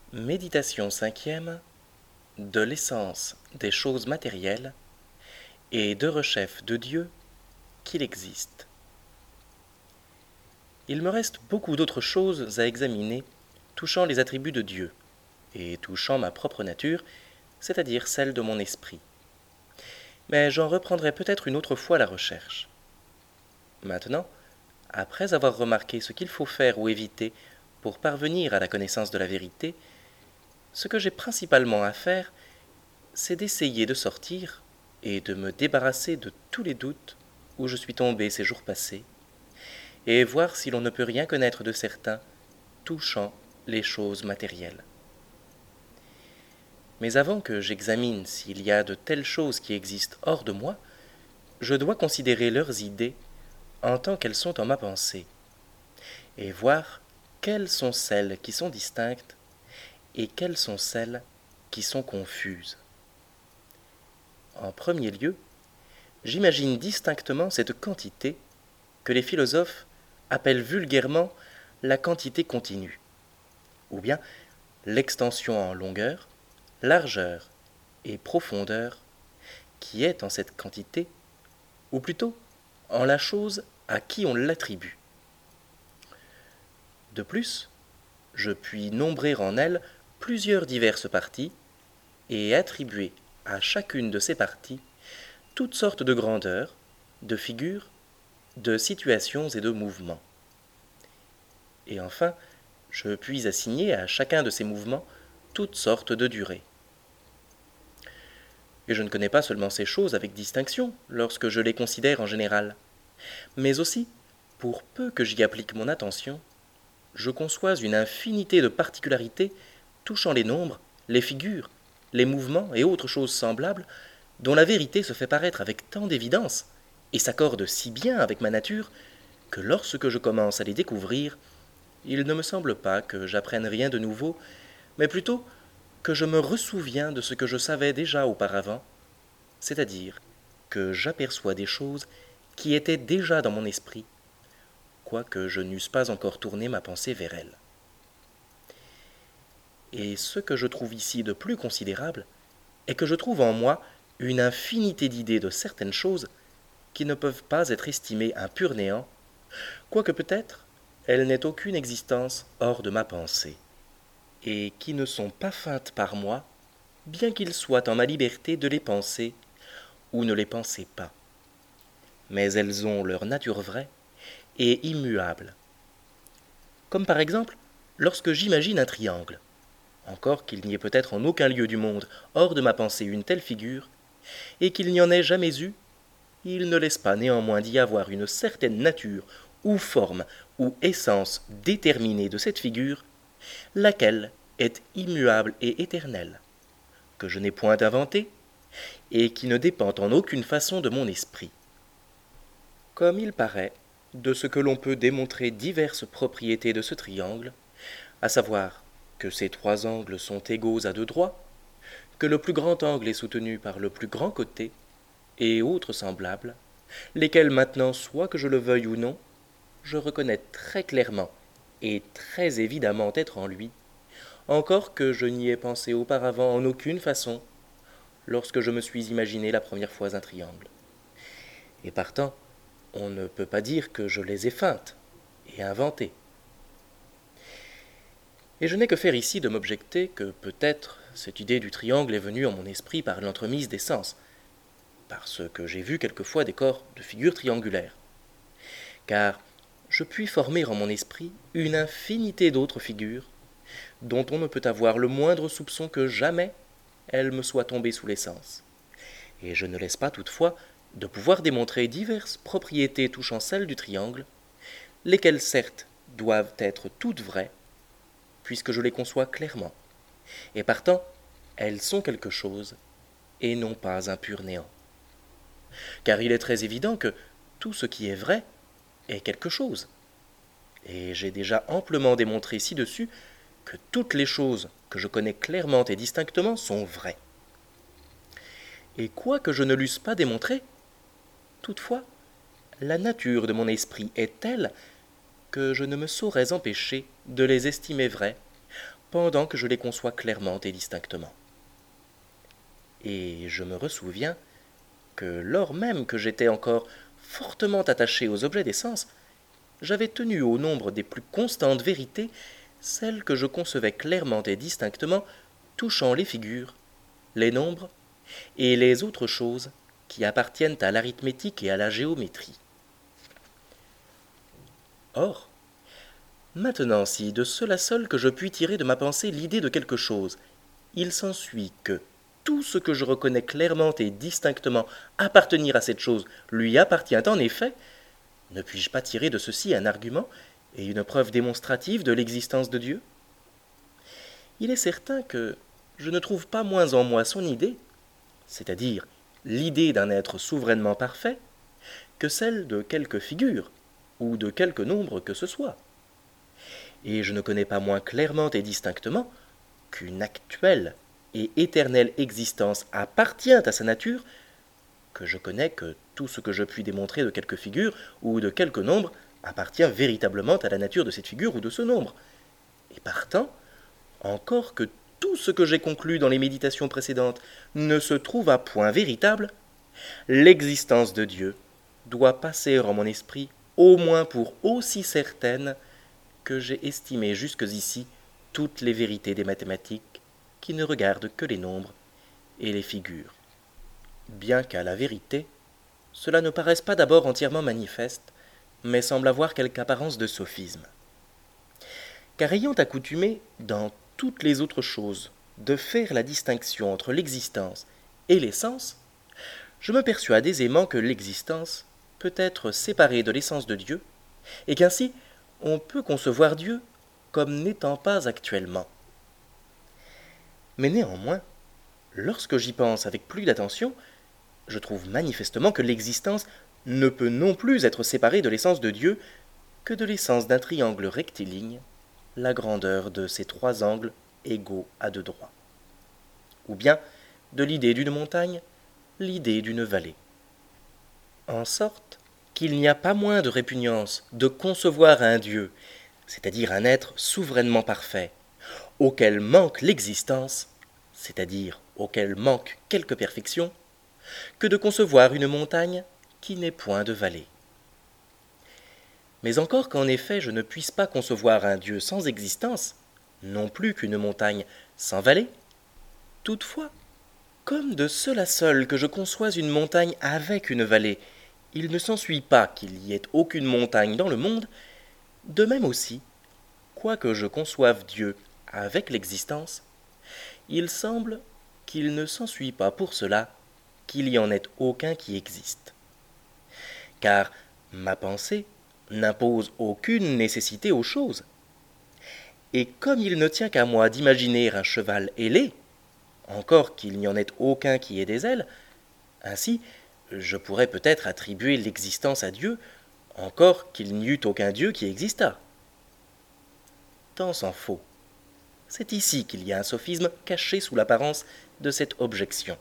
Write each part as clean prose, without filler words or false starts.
Méditation cinquième de l'essence des choses matérielles et de rechef de Dieu qu'il existe. Il me reste beaucoup d'autres choses à examiner touchant les attributs de Dieu et touchant ma propre nature, c'est-à-dire celle de mon esprit. Mais j'en reprendrai peut-être une autre fois la recherche. Maintenant, après avoir remarqué ce qu'il faut faire ou éviter pour parvenir à la connaissance de la vérité, ce que j'ai principalement à faire, c'est d'essayer de sortir et de me débarrasser de tous les doutes où je suis tombé ces jours passés, et voir si l'on ne peut rien connaître de certain touchant les choses matérielles. Mais avant que j'examine s'il y a de telles choses qui existent hors de moi, je dois considérer leurs idées en tant qu'elles sont en ma pensée, et voir quelles sont celles qui sont distinctes et quelles sont celles qui sont confuses. En premier lieu, j'imagine distinctement cette quantité que les philosophes appellent vulgairement la quantité continue, ou bien l'extension en longueur, largeur et profondeur qui est en cette quantité, ou plutôt en la chose à qui on l'attribue. De plus, je puis nombrer en elle plusieurs diverses parties et attribuer à chacune de ces parties toutes sortes de grandeurs, de figures, de situations et de mouvements. Et enfin, je puis assigner à chacun de ces mouvements toutes sortes de durées. Et je ne connais pas seulement ces choses avec distinction lorsque je les considère en général, mais aussi, pour peu que j'y applique mon attention, je conçois une infinité de particularités touchant les nombres, les figures, les mouvements et autres choses semblables, dont la vérité se fait paraître avec tant d'évidence, et s'accorde si bien avec ma nature, que lorsque je commence à les découvrir, il ne me semble pas que j'apprenne rien de nouveau, mais plutôt que je me ressouviens de ce que je savais déjà auparavant, c'est-à-dire que j'aperçois des choses qui étaient déjà dans mon esprit, quoique je n'eusse pas encore tourné ma pensée vers elles. Et ce que je trouve ici de plus considérable est que je trouve en moi une infinité d'idées de certaines choses qui ne peuvent pas être estimées un pur néant, quoique peut-être elles n'aient aucune existence hors de ma pensée, et qui ne sont pas feintes par moi, bien qu'il soit en ma liberté de les penser ou ne les penser pas. Mais elles ont leur nature vraie et immuable. Comme par exemple lorsque j'imagine un triangle, encore qu'il n'y ait peut-être en aucun lieu du monde hors de ma pensée une telle figure, et qu'il n'y en ait jamais eu, il ne laisse pas néanmoins d'y avoir une certaine nature ou forme ou essence déterminée de cette figure, laquelle est immuable et éternelle, que je n'ai point inventée, et qui ne dépend en aucune façon de mon esprit. Comme il paraît, de ce que l'on peut démontrer diverses propriétés de ce triangle, à savoir que ces trois angles sont égaux à deux droits, que le plus grand angle est soutenu par le plus grand côté, et autres semblables, lesquels maintenant, soit que je le veuille ou non, je reconnais très clairement et très évidemment être en lui, encore que je n'y ai pensé auparavant en aucune façon, lorsque je me suis imaginé la première fois un triangle. Et partant, on ne peut pas dire que je les ai feintes et inventées. Et je n'ai que faire ici de m'objecter que peut-être cette idée du triangle est venue en mon esprit par l'entremise des sens, parce que j'ai vu quelquefois des corps de figures triangulaires. Car je puis former en mon esprit une infinité d'autres figures, dont on ne peut avoir le moindre soupçon que jamais elles me soient tombées sous les sens. Et je ne laisse pas toutefois de pouvoir démontrer diverses propriétés touchant celles du triangle, lesquelles certes doivent être toutes vraies, puisque je les conçois clairement, et partant, elles sont quelque chose, et non pas un pur néant. Car il est très évident que tout ce qui est vrai est quelque chose, et j'ai déjà amplement démontré ci-dessus que toutes les choses que je connais clairement et distinctement sont vraies. Et quoique je ne l'eusse pas démontré, toutefois, la nature de mon esprit est telle que je ne me saurais empêcher de les estimer vraies, pendant que je les conçois clairement et distinctement. Et je me ressouviens que lors même que j'étais encore fortement attaché aux objets des sens, j'avais tenu au nombre des plus constantes vérités celles que je concevais clairement et distinctement touchant les figures, les nombres et les autres choses qui appartiennent à l'arithmétique et à la géométrie. Or, maintenant, si de cela seul que je puis tirer de ma pensée l'idée de quelque chose, il s'ensuit que tout ce que je reconnais clairement et distinctement appartenir à cette chose lui appartient en effet, ne puis-je pas tirer de ceci un argument et une preuve démonstrative de l'existence de Dieu? Il est certain que je ne trouve pas moins en moi son idée, c'est-à-dire l'idée d'un être souverainement parfait, que celle de quelque figure ou de quelque nombre que ce soit. Et je ne connais pas moins clairement et distinctement qu'une actuelle et éternelle existence appartient à sa nature, que je connais que tout ce que je puis démontrer de quelque figure ou de quelque nombre appartient véritablement à la nature de cette figure ou de ce nombre. Et partant, encore que tout ce que j'ai conclu dans les méditations précédentes ne se trouve à point véritable, l'existence de Dieu doit passer en mon esprit au moins pour aussi certaine que j'ai estimé jusqu'ici toutes les vérités des mathématiques qui ne regardent que les nombres et les figures. Bien qu'à la vérité, cela ne paraisse pas d'abord entièrement manifeste, mais semble avoir quelque apparence de sophisme. Car ayant accoutumé, dans toutes les autres choses, de faire la distinction entre l'existence et l'essence, je me persuade aisément que l'existence peut être séparée de l'essence de Dieu, et qu'ainsi on peut concevoir Dieu comme n'étant pas actuellement. Mais néanmoins, lorsque j'y pense avec plus d'attention, je trouve manifestement que l'existence ne peut non plus être séparée de l'essence de Dieu que de l'essence d'un triangle rectiligne, la grandeur de ses trois angles égaux à deux droits. Ou bien de l'idée d'une montagne, l'idée d'une vallée. En sorte qu'il n'y a pas moins de répugnance de concevoir un Dieu, c'est-à-dire un être souverainement parfait, auquel manque l'existence, c'est-à-dire auquel manque quelque perfection, que de concevoir une montagne qui n'est point de vallée. Mais encore qu'en effet je ne puisse pas concevoir un Dieu sans existence, non plus qu'une montagne sans vallée, toutefois, comme de cela seul que je conçois une montagne avec une vallée, il ne s'ensuit pas qu'il y ait aucune montagne dans le monde, de même aussi, quoique je conçoive Dieu avec l'existence, il semble qu'il ne s'ensuit pas pour cela qu'il y en ait aucun qui existe. Car ma pensée n'impose aucune nécessité aux choses. Et comme il ne tient qu'à moi d'imaginer un cheval ailé, encore qu'il n'y en ait aucun qui ait des ailes, ainsi je pourrais peut-être attribuer l'existence à Dieu, encore qu'il n'y eût aucun Dieu qui existât. Tant s'en faut. C'est ici qu'il y a un sophisme caché sous l'apparence de cette objection.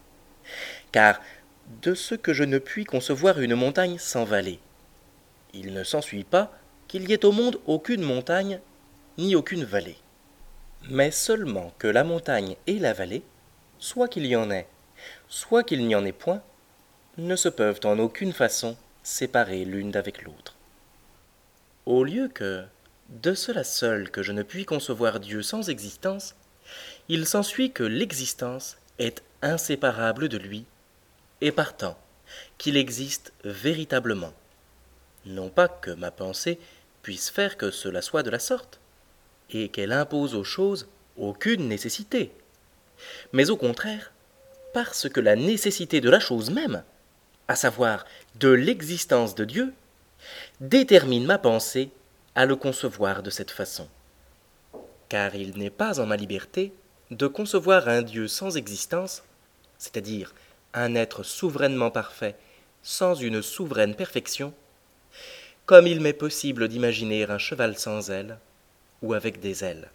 Car de ce que je ne puis concevoir une montagne sans vallée, il ne s'ensuit pas qu'il y ait au monde aucune montagne ni aucune vallée, mais seulement que la montagne et la vallée, soit qu'il y en ait, soit qu'il n'y en ait point, ne se peuvent en aucune façon séparer l'une d'avec l'autre. Au lieu que, de cela seul que je ne puis concevoir Dieu sans existence, il s'ensuit que l'existence est inséparable de lui, et partant, qu'il existe véritablement. Non pas que ma pensée puisse faire que cela soit de la sorte, et qu'elle impose aux choses aucune nécessité, mais au contraire, parce que la nécessité de la chose même, à savoir de l'existence de Dieu, détermine ma pensée à le concevoir de cette façon. Car il n'est pas en ma liberté de concevoir un Dieu sans existence, c'est-à-dire un être souverainement parfait sans une souveraine perfection, comme il m'est possible d'imaginer un cheval sans ailes ou avec des ailes.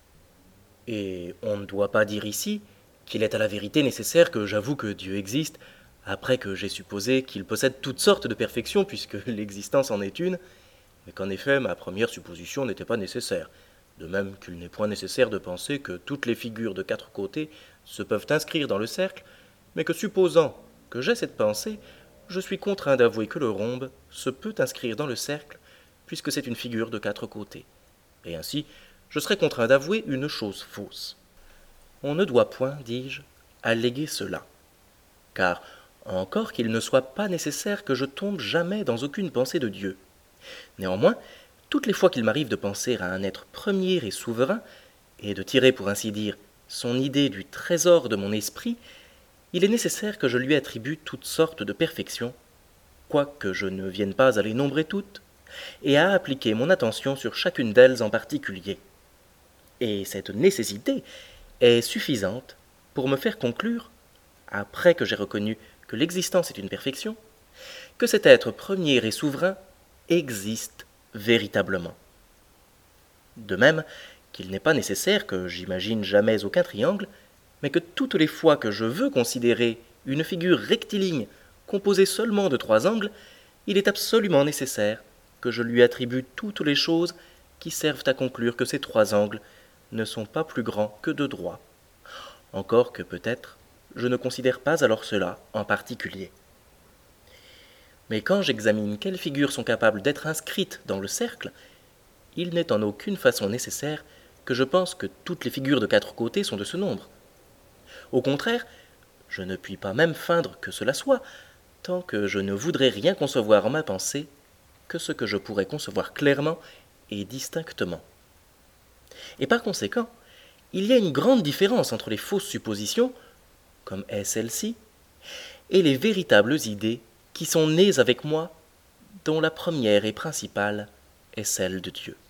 Et on ne doit pas dire ici qu'il est à la vérité nécessaire que j'avoue que Dieu existe, après que j'ai supposé qu'il possède toutes sortes de perfections, puisque l'existence en est une, mais qu'en effet ma première supposition n'était pas nécessaire. De même qu'il n'est point nécessaire de penser que toutes les figures de 4 côtés se peuvent inscrire dans le cercle, mais que supposant que j'ai cette pensée, je suis contraint d'avouer que le rhombe se peut inscrire dans le cercle, puisque c'est une figure de 4 côtés. Et ainsi, je serai contraint d'avouer une chose fausse. On ne doit point, dis-je, alléguer cela, car, encore qu'il ne soit pas nécessaire que je tombe jamais dans aucune pensée de Dieu, néanmoins, toutes les fois qu'il m'arrive de penser à un être premier et souverain, et de tirer, pour ainsi dire, son idée du trésor de mon esprit, il est nécessaire que je lui attribue toutes sortes de perfections, quoique je ne vienne pas à les nombrer toutes, et à appliquer mon attention sur chacune d'elles en particulier. Et cette nécessité est suffisante pour me faire conclure, après que j'ai reconnu que l'existence est une perfection, que cet être premier et souverain existe véritablement. De même qu'il n'est pas nécessaire que j'imagine jamais aucun triangle, mais que toutes les fois que je veux considérer une figure rectiligne composée seulement de 3 angles, il est absolument nécessaire que je lui attribue toutes les choses qui servent à conclure que ces 3 angles ne sont pas plus grands que de droit. Encore que peut-être je ne considère pas alors cela en particulier. Mais quand j'examine quelles figures sont capables d'être inscrites dans le cercle, il n'est en aucune façon nécessaire que je pense que toutes les figures de 4 côtés sont de ce nombre. Au contraire, je ne puis pas même feindre que cela soit, tant que je ne voudrais rien concevoir en ma pensée que ce que je pourrais concevoir clairement et distinctement. Et par conséquent, il y a une grande différence entre les fausses suppositions, comme est celle-ci, et les véritables idées qui sont nées avec moi, dont la première et principale est celle de Dieu.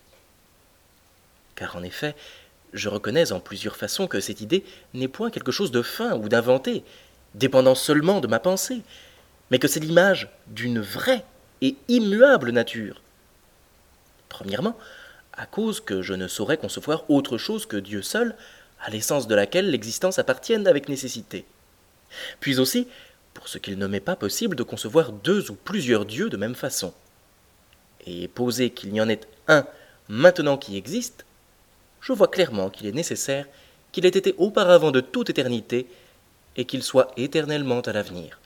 Car en effet, je reconnais en plusieurs façons que cette idée n'est point quelque chose de fin ou d'inventé, dépendant seulement de ma pensée, mais que c'est l'image d'une vraie et immuable nature. Premièrement, à cause que je ne saurais concevoir autre chose que Dieu seul, à l'essence de laquelle l'existence appartienne avec nécessité. Puis aussi, pour ce qu'il ne m'est pas possible de concevoir 2 ou plusieurs dieux de même façon. Et poser qu'il y en ait un maintenant qui existe, je vois clairement qu'il est nécessaire qu'il ait été auparavant de toute éternité et qu'il soit éternellement à l'avenir.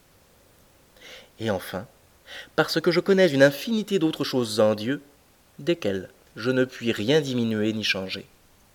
Et enfin, parce que je connais une infinité d'autres choses en Dieu, desquelles je ne puis rien diminuer ni changer.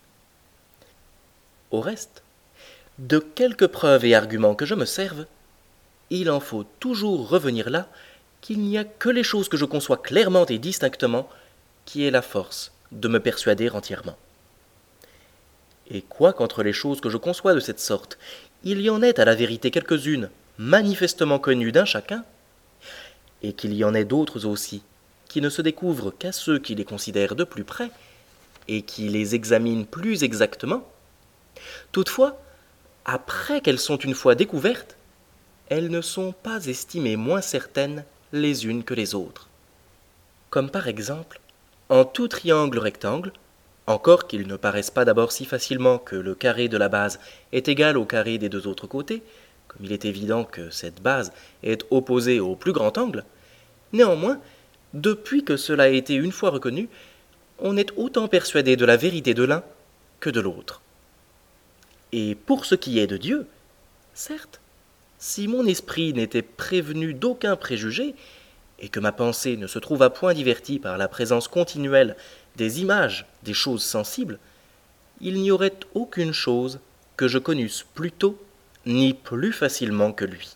Au reste, de quelque preuve et argument que je me serve, il en faut toujours revenir là qu'il n'y a que les choses que je conçois clairement et distinctement qui aient la force de me persuader entièrement. Et quoiqu'entre les choses que je conçois de cette sorte, il y en ait à la vérité quelques-unes manifestement connues d'un chacun, et qu'il y en ait d'autres aussi qui ne se découvrent qu'à ceux qui les considèrent de plus près et qui les examinent plus exactement, toutefois, après qu'elles sont une fois découvertes, elles ne sont pas estimées moins certaines les unes que les autres. Comme par exemple, en tout triangle rectangle, encore qu'il ne paraisse pas d'abord si facilement que le carré de la base est égal au carré des 2 autres côtés, comme il est évident que cette base est opposée au plus grand angle, néanmoins, depuis que cela a été une fois reconnu, on est autant persuadé de la vérité de l'un que de l'autre. Et pour ce qui est de Dieu, certes, si mon esprit n'était prévenu d'aucun préjugé, et que ma pensée ne se trouva point divertie par la présence continuelle des images des choses sensibles, il n'y aurait aucune chose que je connusse plus tôt ni plus facilement que lui.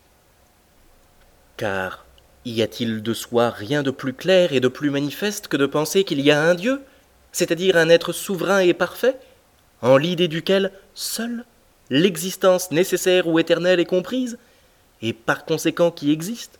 Car y a-t-il de soi rien de plus clair et de plus manifeste que de penser qu'il y a un Dieu, c'est-à-dire un être souverain et parfait, en l'idée duquel seule l'existence nécessaire ou éternelle est comprise, et par conséquent qui existe?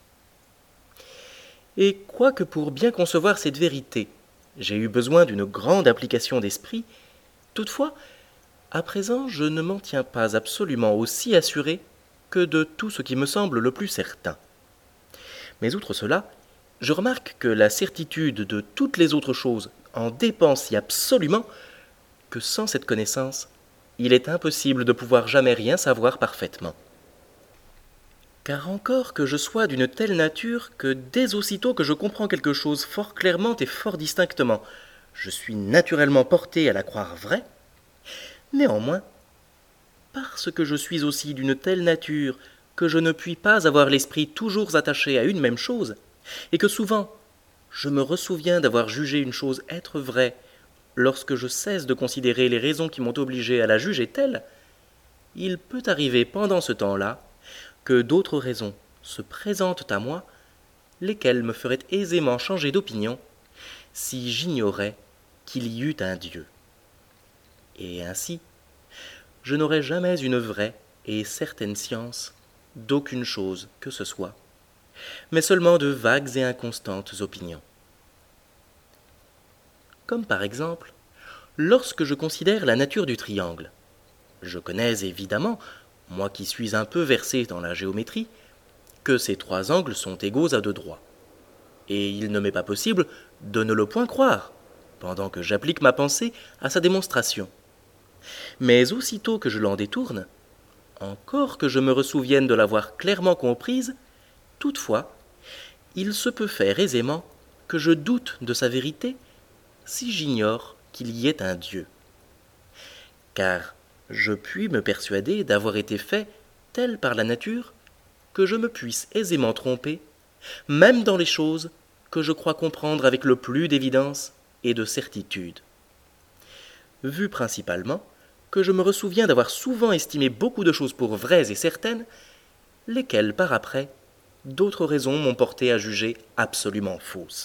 Et quoique pour bien concevoir cette vérité, j'ai eu besoin d'une grande application d'esprit, toutefois, à présent je ne m'en tiens pas absolument aussi assuré que de tout ce qui me semble le plus certain. Mais outre cela, je remarque que la certitude de toutes les autres choses en dépend si absolument que sans cette connaissance, il est impossible de pouvoir jamais rien savoir parfaitement. Car encore que je sois d'une telle nature que dès aussitôt que je comprends quelque chose fort clairement et fort distinctement, je suis naturellement porté à la croire vraie. Néanmoins, parce que je suis aussi d'une telle nature que je ne puis pas avoir l'esprit toujours attaché à une même chose, et que souvent je me ressouviens d'avoir jugé une chose être vraie lorsque je cesse de considérer les raisons qui m'ont obligé à la juger telle, il peut arriver pendant ce temps-là que d'autres raisons se présentent à moi, lesquelles me feraient aisément changer d'opinion si j'ignorais qu'il y eût un Dieu. Et ainsi, je n'aurais jamais une vraie et certaine science d'aucune chose que ce soit, mais seulement de vagues et inconstantes opinions. Comme par exemple, lorsque je considère la nature du triangle. Je connais évidemment, moi qui suis un peu versé dans la géométrie, que ces trois angles sont égaux à deux droits. Et il ne m'est pas possible de ne le point croire, pendant que j'applique ma pensée à sa démonstration. Mais aussitôt que je l'en détourne, encore que je me ressouvienne de l'avoir clairement comprise, toutefois, il se peut faire aisément que je doute de sa vérité si j'ignore qu'il y ait un Dieu. Car je puis me persuader d'avoir été fait tel par la nature que je me puisse aisément tromper, même dans les choses que je crois comprendre avec le plus d'évidence et de certitude. Vu principalement que je me ressouviens d'avoir souvent estimé beaucoup de choses pour vraies et certaines, lesquelles par après, d'autres raisons m'ont porté à juger absolument fausses.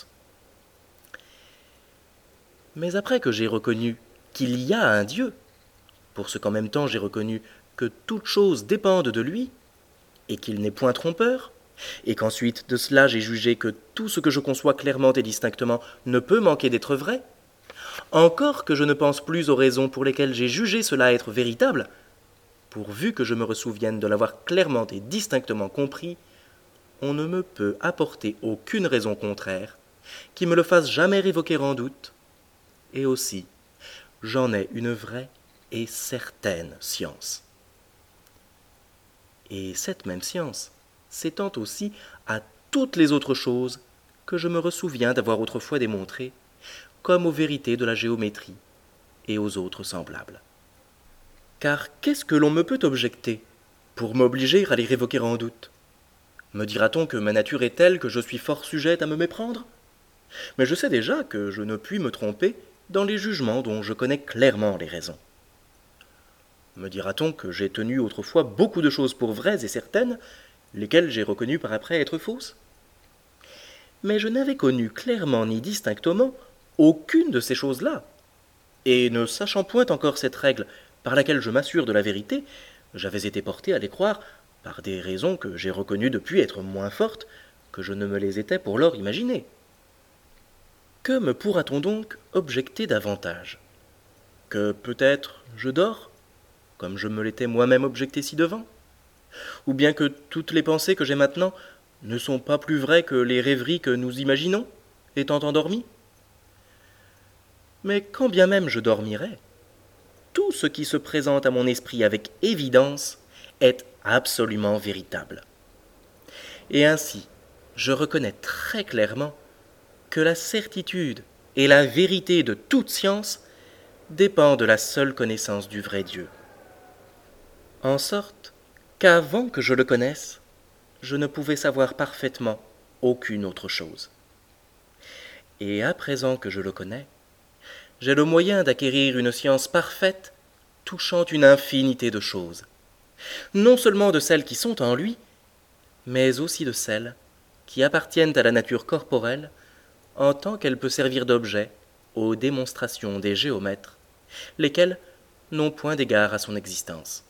Mais après que j'ai reconnu qu'il y a un Dieu, pour ce qu'en même temps j'ai reconnu que toutes choses dépendent de lui, et qu'il n'est point trompeur, et qu'ensuite de cela j'ai jugé que tout ce que je conçois clairement et distinctement ne peut manquer d'être vrai, encore que je ne pense plus aux raisons pour lesquelles j'ai jugé cela être véritable, pourvu que je me ressouvienne de l'avoir clairement et distinctement compris, on ne me peut apporter aucune raison contraire qui me le fasse jamais révoquer en doute, et aussi j'en ai une vraie et certaine science. Et cette même science s'étend aussi à toutes les autres choses que je me ressouviens d'avoir autrefois démontrées, comme aux vérités de la géométrie et aux autres semblables. Car qu'est-ce que l'on me peut objecter pour m'obliger à les révoquer en doute? Me dira-t-on que ma nature est telle que je suis fort sujette à me méprendre? Mais je sais déjà que je ne puis me tromper dans les jugements dont je connais clairement les raisons. Me dira-t-on que j'ai tenu autrefois beaucoup de choses pour vraies et certaines, lesquelles j'ai reconnues par après être fausses? Mais je n'avais connu clairement ni distinctement aucune de ces choses-là, et ne sachant point encore cette règle par laquelle je m'assure de la vérité, j'avais été porté à les croire par des raisons que j'ai reconnues depuis être moins fortes que je ne me les étais pour lors imaginées. Que me pourra-t-on donc objecter davantage? Que peut-être je dors, comme je me l'étais moi-même objecté ci-devant? Ou bien que toutes les pensées que j'ai maintenant ne sont pas plus vraies que les rêveries que nous imaginons, étant endormis? Mais quand bien même je dormirais, tout ce qui se présente à mon esprit avec évidence est absolument véritable. Et ainsi, je reconnais très clairement que la certitude et la vérité de toute science dépendent de la seule connaissance du vrai Dieu. En sorte qu'avant que je le connaisse, je ne pouvais savoir parfaitement aucune autre chose. Et à présent que je le connais, j'ai le moyen d'acquérir une science parfaite touchant une infinité de choses, non seulement de celles qui sont en lui, mais aussi de celles qui appartiennent à la nature corporelle en tant qu'elle peut servir d'objet aux démonstrations des géomètres, lesquels n'ont point d'égard à son existence.